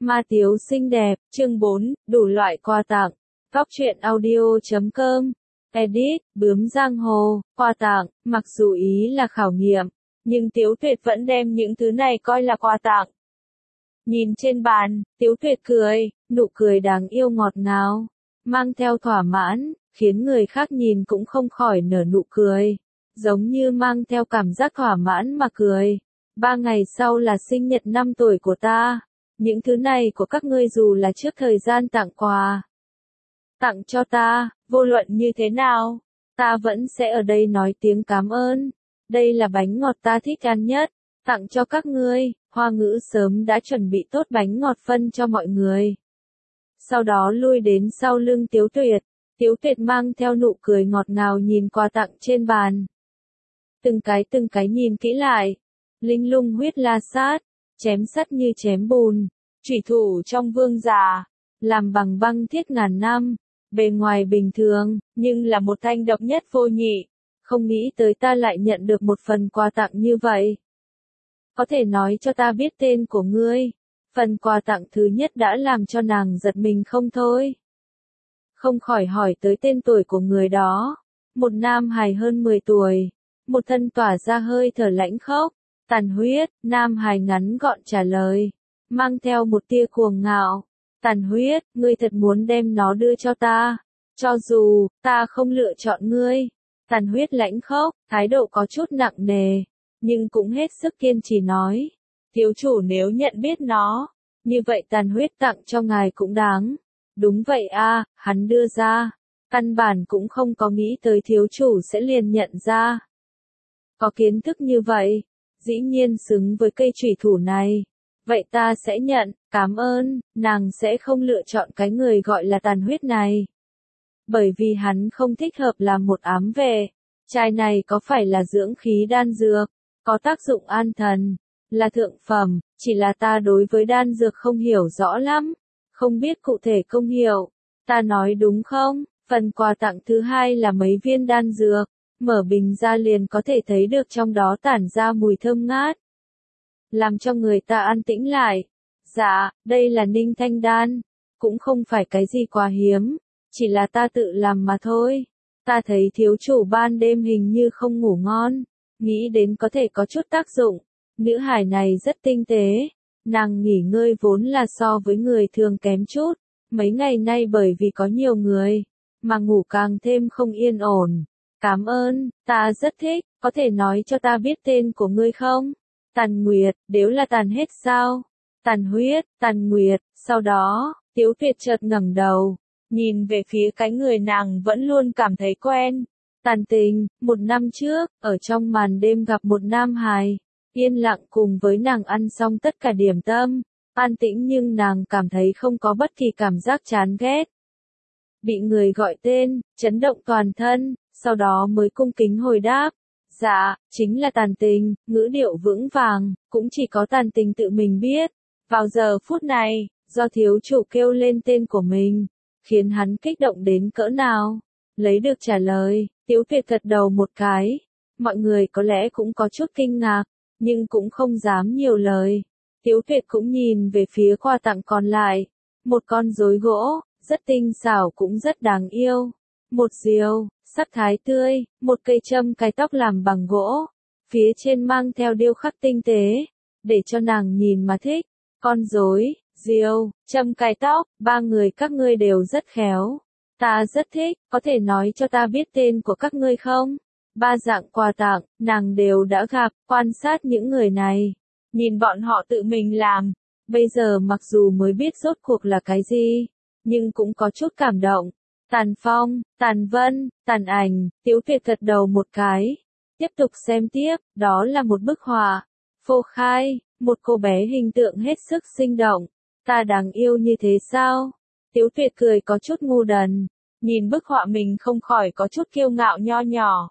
Ma Tiếu xinh đẹp, chương 4, đủ loại quà tặng. Góc truyện audio.com. Edit, bướm giang hồ, quà tặng, mặc dù ý là khảo nghiệm, nhưng Tiếu Tuyệt vẫn đem những thứ này coi là quà tặng. Nhìn trên bàn, Tiếu Tuyệt cười, nụ cười đáng yêu ngọt ngào, mang theo thỏa mãn, khiến người khác nhìn cũng không khỏi nở nụ cười, giống như mang theo cảm giác thỏa mãn mà cười. 3 ngày sau là sinh nhật 5 tuổi của ta. Những thứ này của các ngươi dù là trước thời gian tặng quà, tặng cho ta, vô luận như thế nào, ta vẫn sẽ ở đây nói tiếng cảm ơn. Đây là bánh ngọt ta thích ăn nhất, tặng cho các ngươi. Hoa Ngữ sớm đã chuẩn bị tốt bánh ngọt phân cho mọi người. Sau đó lui đến sau lưng Tiếu Tuyệt. Tiếu Tuyệt mang theo nụ cười ngọt ngào nhìn quà tặng trên bàn. Từng cái nhìn kỹ lại. Linh lung huyết la sát, chém sắt như chém bùn, chủy thủ trong vương giả, làm bằng băng thiết ngàn năm, bề ngoài bình thường, nhưng là một thanh độc nhất vô nhị. Không nghĩ tới ta lại nhận được một phần quà tặng như vậy. Có thể nói cho ta biết tên của ngươi. Phần quà tặng thứ nhất đã làm cho nàng giật mình không thôi. Không khỏi hỏi tới tên tuổi của người đó. Một nam hài hơn 10 tuổi, một thân tỏa ra hơi thở lãnh khốc, tàn huyết. Nam hài ngắn gọn trả lời, mang theo một tia cuồng ngạo. Tàn huyết, ngươi thật muốn đem nó đưa cho ta, cho dù ta không lựa chọn ngươi. Tàn huyết lãnh khốc, thái độ có chút nặng nề, nhưng cũng hết sức kiên trì nói. Thiếu chủ nếu nhận biết nó, như vậy tàn huyết tặng cho ngài cũng đáng. Đúng vậy a, hắn đưa ra. Căn bản cũng không có nghĩ tới thiếu chủ sẽ liền nhận ra. Có kiến thức như vậy, dĩ nhiên xứng với cây chủy thủ này. Vậy ta sẽ nhận, cảm ơn. Nàng sẽ không lựa chọn cái người gọi là tàn huyết này, bởi vì hắn không thích hợp làm một ám vệ. Chai này có phải là dưỡng khí đan dược, có tác dụng an thần, là thượng phẩm, chỉ là ta đối với đan dược không hiểu rõ lắm, không biết cụ thể công hiệu. Ta nói đúng không? Phần quà tặng thứ hai là mấy viên đan dược, mở bình ra liền có thể thấy được trong đó tản ra mùi thơm ngát, làm cho người ta an tĩnh lại. Dạ, đây là Ninh Thanh đan, cũng không phải cái gì quá hiếm, chỉ là ta tự làm mà thôi. Ta thấy thiếu chủ ban đêm hình như không ngủ ngon, nghĩ đến có thể có chút tác dụng. Nữ hài này rất tinh tế, nàng nghỉ ngơi vốn là so với người thường kém chút, mấy ngày nay bởi vì có nhiều người, mà ngủ càng thêm không yên ổn. Cảm ơn, ta rất thích, có thể nói cho ta biết tên của ngươi không? Tàn Nguyệt, nếu là tàn hết sao? Tàn huyết, Tàn Nguyệt. Sau đó, Tiếu Tuyệt chợt ngẩng đầu, nhìn về phía cái người nàng vẫn luôn cảm thấy quen. Tàn Tình, 1 năm trước, ở trong màn đêm gặp một nam hài, yên lặng cùng với nàng ăn xong tất cả điểm tâm, an tĩnh nhưng nàng cảm thấy không có bất kỳ cảm giác chán ghét. Bị người gọi tên, chấn động toàn thân, sau đó mới cung kính hồi đáp. Dạ, chính là Tàn Tình, ngữ điệu vững vàng, cũng chỉ có Tàn Tình tự mình biết. Vào giờ phút này, do thiếu chủ kêu lên tên của mình, khiến hắn kích động đến cỡ nào. Lấy được trả lời, Tiếu Tuyệt gật đầu một cái. Mọi người có lẽ cũng có chút kinh ngạc, nhưng cũng không dám nhiều lời. Tiếu Tuyệt cũng nhìn về phía quà tặng còn lại. Một con rối gỗ, rất tinh xảo cũng rất đáng yêu. Một diều, sắc thái tươi, một cây châm cài tóc làm bằng gỗ. Phía trên mang theo điêu khắc tinh tế, để cho nàng nhìn mà thích. Con rối, diều, châm cài tóc, 3 người các ngươi đều rất khéo. Ta rất thích, có thể nói cho ta biết tên của các ngươi không? 3 dạng quà tặng, nàng đều đã gặp, quan sát những người này. Nhìn bọn họ tự mình làm. Bây giờ mặc dù mới biết rốt cuộc là cái gì, nhưng cũng có chút cảm động. Tàn Phong, Tàn Vân, Tàn Ảnh. Tiếu Tuyệt gật đầu một cái. Tiếp tục xem tiếp, đó là một bức họa. Phô Khai, một cô bé hình tượng hết sức sinh động. Ta đáng yêu như thế sao? Tiếu Tuyệt cười có chút ngu đần, nhìn bức họa mình không khỏi có chút kiêu ngạo nho nhỏ.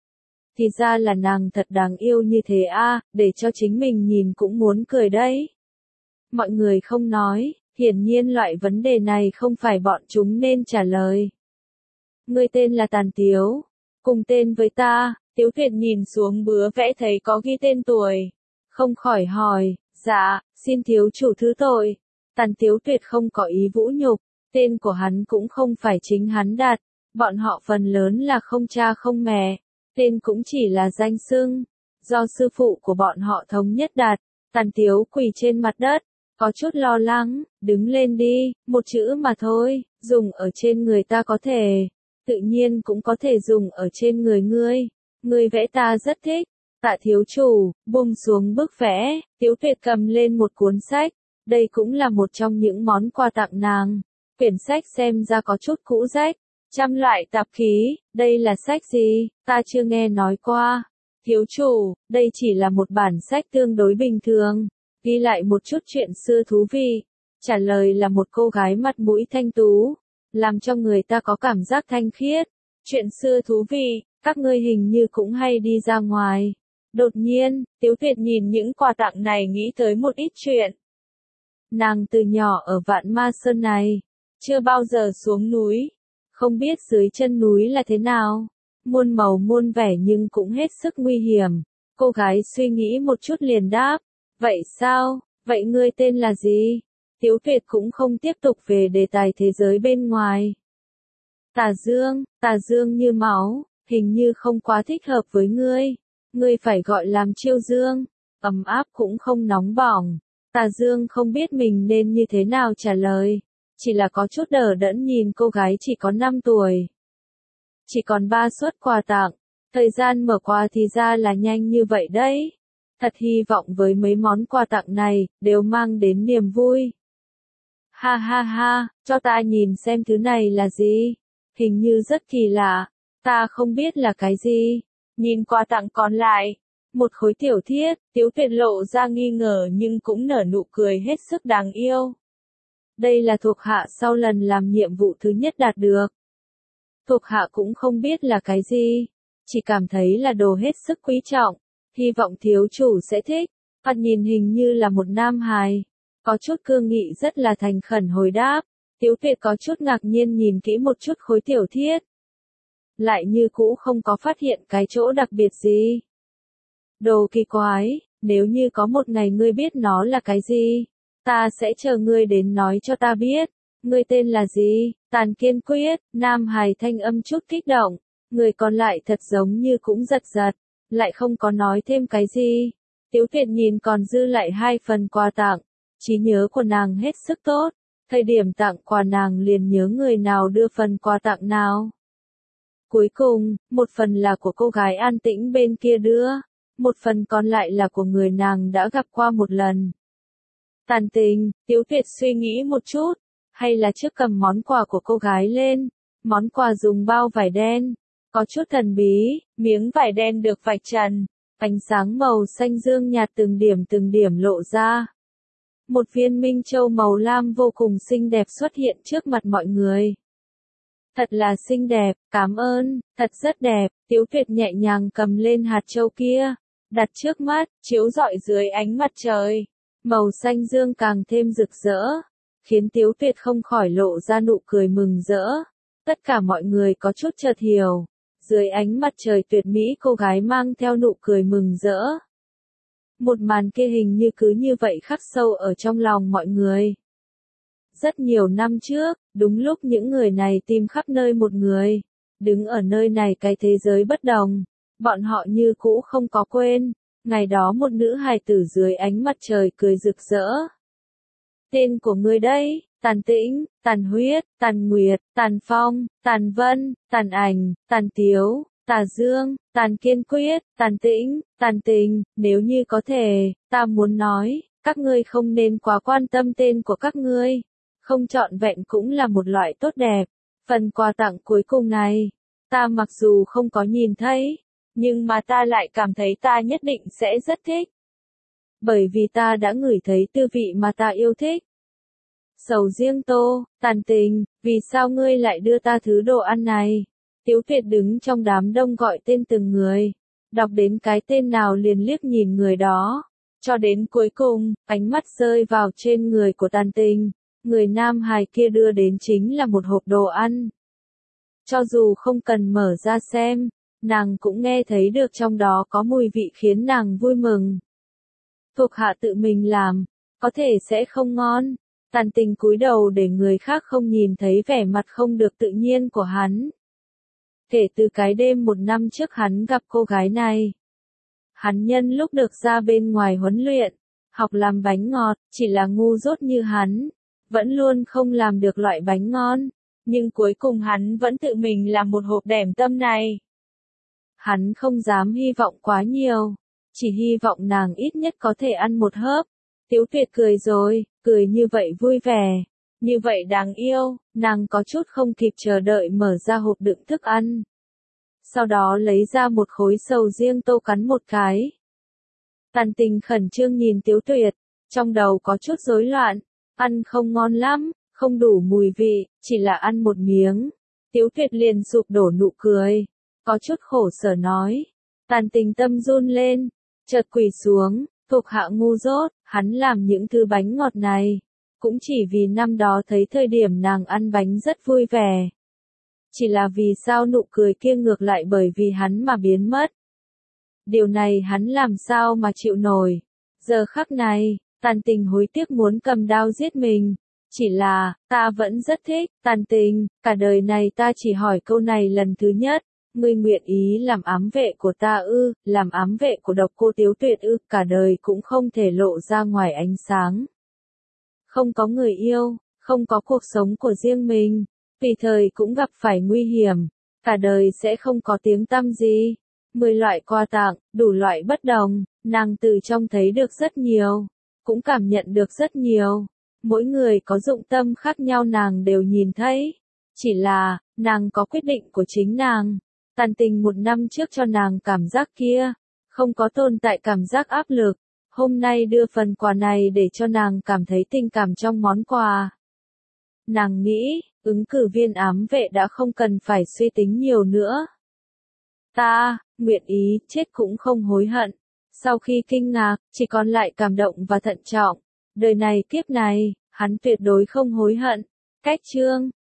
Thì ra là nàng thật đáng yêu như thế a, để cho chính mình nhìn cũng muốn cười đấy. Mọi người không nói, hiển nhiên loại vấn đề này không phải bọn chúng nên trả lời. Ngươi tên là Tàn Tiếu, cùng tên với ta. Tiếu Tuyệt nhìn xuống bứa vẽ thấy có ghi tên tuổi, không khỏi hỏi. Dạ, xin thiếu chủ thứ tội. Tàn Tiếu Tuyệt không có ý vũ nhục, tên của hắn cũng không phải chính hắn đặt, bọn họ phần lớn là không cha không mẹ, tên cũng chỉ là danh xưng, do sư phụ của bọn họ thống nhất đặt. Tàn Tiếu quỳ trên mặt đất, có chút lo lắng, đứng lên đi, một chữ mà thôi, dùng ở trên người ta có thể, tự nhiên cũng có thể dùng ở trên người ngươi vẽ ta rất thích. Tạ thiếu chủ, buông xuống bức vẽ, Tiếu Tuyệt cầm lên một cuốn sách, đây cũng là một trong những món quà tặng nàng. Quyển sách xem ra có chút cũ rách, trăm loại tạp khí, đây là sách gì, ta chưa nghe nói qua. Thiếu chủ, đây chỉ là một bản sách tương đối bình thường, ghi lại một chút chuyện xưa thú vị. Trả lời là một cô gái mặt mũi thanh tú, làm cho người ta có cảm giác thanh khiết. Chuyện xưa thú vị, các ngươi hình như cũng hay đi ra ngoài. Đột nhiên, Tiếu Tuyệt nhìn những quà tặng này nghĩ tới một ít chuyện. Nàng từ nhỏ ở Vạn Ma Sơn này, chưa bao giờ xuống núi, không biết dưới chân núi là thế nào, muôn màu muôn vẻ nhưng cũng hết sức nguy hiểm. Cô gái suy nghĩ một chút liền đáp, vậy sao, vậy ngươi tên là gì? Tiếu Tuyệt cũng không tiếp tục về đề tài thế giới bên ngoài. Tà Dương như máu, hình như không quá thích hợp với ngươi phải gọi làm Chiêu Dương, ấm áp cũng không nóng bỏng. Tà Dương không biết mình nên như thế nào trả lời, chỉ là có chút đờ đẫn nhìn cô gái chỉ có 5 tuổi. Chỉ còn 3 suất quà tặng, thời gian mở quà thì ra là nhanh như vậy đấy. Thật hy vọng với mấy món quà tặng này, đều mang đến niềm vui. Ha ha ha, cho ta nhìn xem thứ này là gì, hình như rất kỳ lạ, ta không biết là cái gì. Nhìn quà tặng còn lại, một khối tiểu thiết, Tiếu Tuyệt lộ ra nghi ngờ nhưng cũng nở nụ cười hết sức đáng yêu. Đây là thuộc hạ sau lần làm nhiệm vụ thứ nhất đạt được. Thuộc hạ cũng không biết là cái gì, chỉ cảm thấy là đồ hết sức quý trọng, hy vọng thiếu chủ sẽ thích. Thoạt nhìn hình như là một nam hài, có chút cương nghị rất là thành khẩn hồi đáp. Tiếu Tuyệt có chút ngạc nhiên nhìn kỹ một chút khối tiểu thiết, lại như cũ không có phát hiện cái chỗ đặc biệt gì. Đồ kỳ quái, nếu như có một ngày ngươi biết nó là cái gì, ta sẽ chờ ngươi đến nói cho ta biết. Ngươi tên là gì? Tàn Kiên Quyết. Nam hài thanh âm chút kích động, người còn lại thật giống như cũng giật giật, lại không có nói thêm cái gì. Tiếu Tuyệt nhìn còn dư lại 2 phần quà tặng, trí nhớ của nàng hết sức tốt, thời điểm tặng quà nàng liền nhớ người nào đưa phần quà tặng nào. Cuối cùng, một phần là của cô gái an tĩnh bên kia đưa, một phần còn lại là của người nàng đã gặp qua một lần. Tàn Tình, Tiếu Tuyệt suy nghĩ một chút, hay là trước cầm món quà của cô gái lên. Món quà dùng bao vải đen, có chút thần bí, miếng vải đen được vạch trần, ánh sáng màu xanh dương nhạt từng điểm lộ ra. Một viên minh châu màu lam vô cùng xinh đẹp xuất hiện trước mặt mọi người. Thật là xinh đẹp, cảm ơn, thật rất đẹp. Tiếu Tuyệt nhẹ nhàng cầm lên hạt châu kia, đặt trước mắt, chiếu rọi dưới ánh mặt trời. Màu xanh dương càng thêm rực rỡ, khiến Tiếu Tuyệt không khỏi lộ ra nụ cười mừng rỡ. Tất cả mọi người có chút chợt hiểu, dưới ánh mặt trời tuyệt mỹ cô gái mang theo nụ cười mừng rỡ. Một màn kia hình như cứ như vậy khắc sâu ở trong lòng mọi người. Rất nhiều năm trước, đúng lúc những người này tìm khắp nơi một người, đứng ở nơi này cái thế giới bất đồng, bọn họ như cũ không có quên, ngày đó một nữ hài tử dưới ánh mặt trời cười rực rỡ. Tên của ngươi đây, Tàn Tĩnh, Tàn Huyết, Tàn Nguyệt, Tàn Phong, Tàn Vân, Tàn Ảnh, Tàn Tiếu, Tà Dương, Tàn Kiên Quyết, Tàn Tĩnh, Tàn Tình, nếu như có thể, ta muốn nói, các ngươi không nên quá quan tâm tên của các ngươi, không trọn vẹn cũng là một loại tốt đẹp. Phần quà tặng cuối cùng này, ta mặc dù không có nhìn thấy, nhưng mà ta lại cảm thấy ta nhất định sẽ rất thích. Bởi vì ta đã ngửi thấy tư vị mà ta yêu thích. Sầu riêng tô, Tàn Tình, vì sao ngươi lại đưa ta thứ đồ ăn này? Tiếu Tuyệt đứng trong đám đông gọi tên từng người, đọc đến cái tên nào liền liếc nhìn người đó, cho đến cuối cùng, ánh mắt rơi vào trên người của Tàn Tình, người nam hài kia đưa đến chính là một hộp đồ ăn. Cho dù không cần mở ra xem, nàng cũng nghe thấy được trong đó có mùi vị khiến nàng vui mừng. Thuộc hạ tự mình làm, có thể sẽ không ngon, Tàn Tình cúi đầu để người khác không nhìn thấy vẻ mặt không được tự nhiên của hắn. Kể từ cái đêm 1 năm trước hắn gặp cô gái này, hắn nhân lúc được ra bên ngoài huấn luyện, học làm bánh ngọt, chỉ là ngu dốt như hắn, vẫn luôn không làm được loại bánh ngon, nhưng cuối cùng hắn vẫn tự mình làm một hộp đẻm tâm này. Hắn không dám hy vọng quá nhiều, chỉ hy vọng nàng ít nhất có thể ăn một hớp. Tiếu Tuyệt cười rồi, cười như vậy vui vẻ, như vậy đáng yêu, nàng có chút không kịp chờ đợi mở ra hộp đựng thức ăn. Sau đó lấy ra một khối sầu riêng tô cắn một cái. Tàn Tình khẩn trương nhìn Tiếu Tuyệt, trong đầu có chút rối loạn, ăn không ngon lắm, không đủ mùi vị, chỉ là ăn một miếng. Tiếu Tuyệt liền sụp đổ nụ cười, có chút khổ sở nói. Tàn Tình tâm run lên, chợt quỳ xuống, thuộc hạ ngu dốt, hắn làm những thứ bánh ngọt này, cũng chỉ vì năm đó thấy thời điểm nàng ăn bánh rất vui vẻ. Chỉ là vì sao nụ cười kia ngược lại bởi vì hắn mà biến mất. Điều này hắn làm sao mà chịu nổi. Giờ khắc này, Tàn Tình hối tiếc muốn cầm đao giết mình. Chỉ là, ta vẫn rất thích, Tàn Tình, cả đời này ta chỉ hỏi câu này lần thứ nhất. Ngươi nguyện ý làm ám vệ của ta ư, làm ám vệ của độc cô Tiếu Tuyệt ư, cả đời cũng không thể lộ ra ngoài ánh sáng. Không có người yêu, không có cuộc sống của riêng mình, tùy thời cũng gặp phải nguy hiểm, cả đời sẽ không có tiếng tăm gì. 10 loại quà tặng, đủ loại bất đồng, nàng từ trong thấy được rất nhiều, cũng cảm nhận được rất nhiều. Mỗi người có dụng tâm khác nhau nàng đều nhìn thấy. Chỉ là, nàng có quyết định của chính nàng. Tàn Tình 1 năm trước cho nàng cảm giác kia, không có tồn tại cảm giác áp lực. Hôm nay đưa phần quà này để cho nàng cảm thấy tình cảm trong món quà. Nàng nghĩ, ứng cử viên ám vệ đã không cần phải suy tính nhiều nữa. Ta, nguyện ý, chết cũng không hối hận. Sau khi kinh ngạc, chỉ còn lại cảm động và thận trọng. Đời này kiếp này, hắn tuyệt đối không hối hận. Cách chương